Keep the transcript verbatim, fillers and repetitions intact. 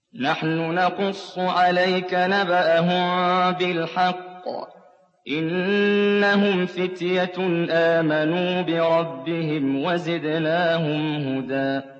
نَّحْنُ نَقُصُّ عَلَيْكَ نَبَأَهُم بِالْحَقِّ ۚ إِنَّهُمْ فِتْيَةٌ آمَنُوا بِرَبِّهِمْ وَزِدْنَاهُمْ هُدًى